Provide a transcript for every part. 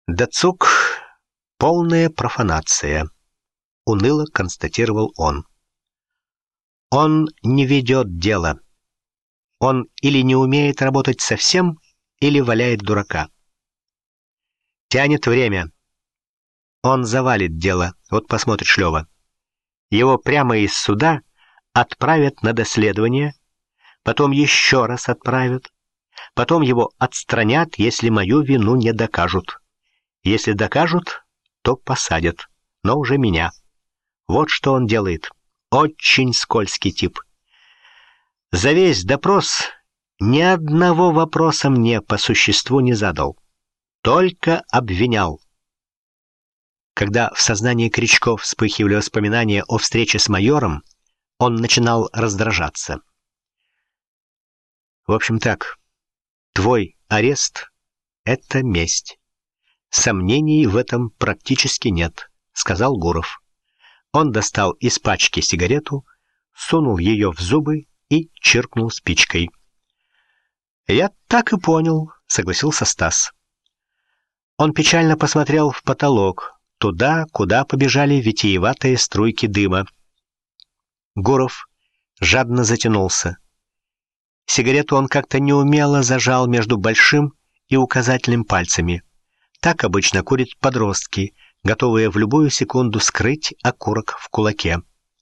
Дацук — полная профанация, уныло констатировал он. Он не ведет дело. Он или не умеет работать совсем, или валяет дурака. Тянет время. Он завалит дело. Вот посмотришь, Лёва. Его прямо из суда отправят на доследование, потом еще раз отправят, потом его отстранят, если мою вину не докажут. Если докажут, то посадят, но уже меня. Вот что он делает. Очень скользкий тип. За весь допрос ни одного вопроса мне по существу не задал. Только обвинял. Когда в сознании Кричко вспыхивали воспоминания о встрече с майором, он начинал раздражаться. В общем так, твой арест — это месть. Сомнений в этом практически нет, сказал Гуров. Он достал из пачки сигарету, сунул ее в зубы и чиркнул спичкой. «Я так и понял», — согласился Стас. Он печально посмотрел в потолок, туда, куда побежали витиеватые струйки дыма. Гуров жадно затянулся. Сигарету он как-то неумело зажал между большим и указательным пальцами. Так обычно курят подростки, готовые в любую секунду скрыть окурок в кулаке.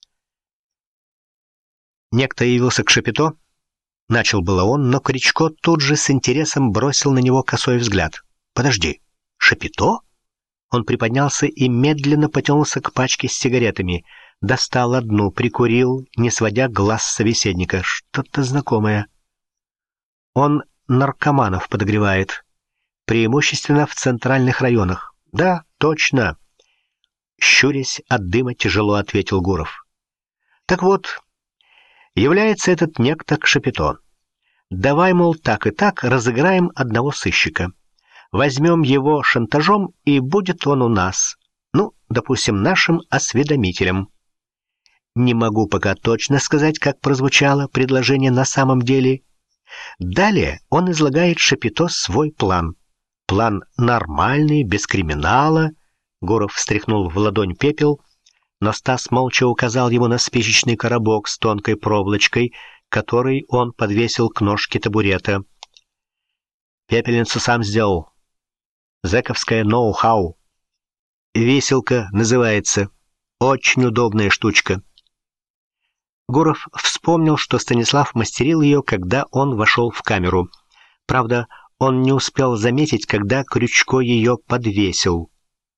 Некто явился к Шапито. Начал было он, но Кричко тут же с интересом бросил на него косой взгляд. «Подожди, Шапито?» Он приподнялся и медленно потянулся к пачке с сигаретами. Достал одну, прикурил, не сводя глаз с собеседника. Что-то знакомое. Он наркоманов подогревает. Преимущественно в центральных районах. Да, точно. Щурясь от дыма, тяжело ответил Гуров. Так вот, является этот некто к Шапито. Давай, мол, так и так разыграем одного сыщика. Возьмем его шантажом, и будет он у нас. Ну, допустим, нашим осведомителем. Не могу пока точно сказать, как прозвучало предложение на самом деле. Далее он излагает Шапито свой план. План нормальный, без криминала. Гуров встряхнул в ладонь пепел, но Стас молча указал ему на спичечный коробок с тонкой проволочкой, который он подвесил к ножке табурета. Пепельницу сам сделал. Зэковское ноу-хау. Веселка называется. Очень удобная штучка. Гуров вспомнил, что Станислав мастерил ее, когда он вошел в камеру. Правда, он не успел заметить, когда Крючко ее подвесил.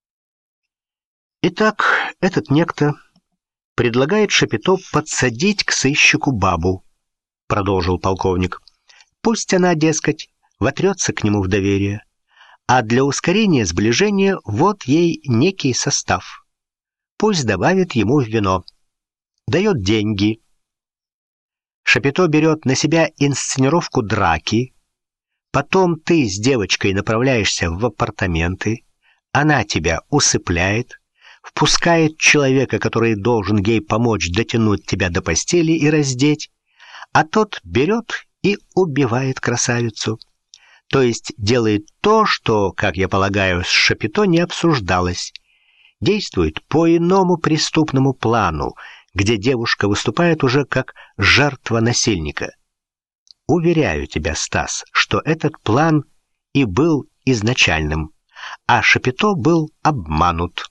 Итак, этот некто предлагает Шапито подсадить к сыщику бабу, продолжил полковник. Пусть она, дескать, вотрется к нему в доверие. А для ускорения сближения вот ей некий состав. Пусть добавит ему в вино. Дает деньги. Шапито берет на себя инсценировку драки. Потом ты с девочкой направляешься в апартаменты. Она тебя усыпляет, впускает человека, который должен ей помочь дотянуть тебя до постели и раздеть, а тот берет и убивает красавицу. То есть делает то, что, как я полагаю, с Шапито не обсуждалось. Действует по иному преступному плану, где девушка выступает уже как жертва насильника. Уверяю тебя, Стас, что этот план и был изначальным, а Шапито был обманут.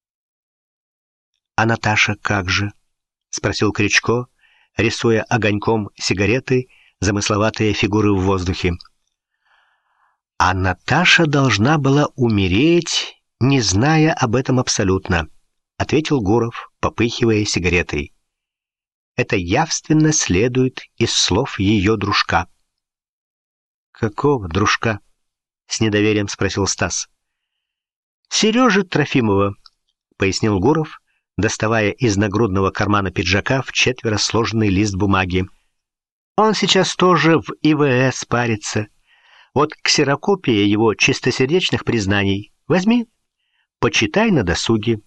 «А Наташа как же?» — спросил Кричко, рисуя огоньком сигареты замысловатые фигуры в воздухе. А Наташа должна была умереть, не зная об этом абсолютно, ответил Гуров, попыхивая сигаретой. Это явственно следует из слов ее дружка. Какого дружка? С недоверием спросил Стас. Сережи Трофимова, пояснил Гуров, доставая из нагрудного кармана пиджака вчетверо сложенный лист бумаги. Он сейчас тоже в ИВС парится. Вот ксерокопия его чистосердечных признаний. Возьми, почитай на досуге.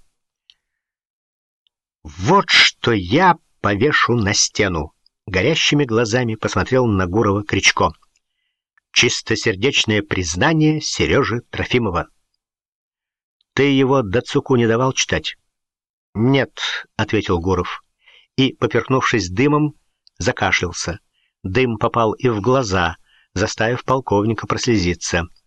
Вот что я повешу на стену. Горящими глазами посмотрел на Гурова Кричко. Чистосердечное признание Сережи Трофимова. Ты его Дацуку не давал читать?» «Нет», — ответил Гуров, и, поперхнувшись дымом, закашлялся. Дым попал и в глаза, заставив полковника прослезиться.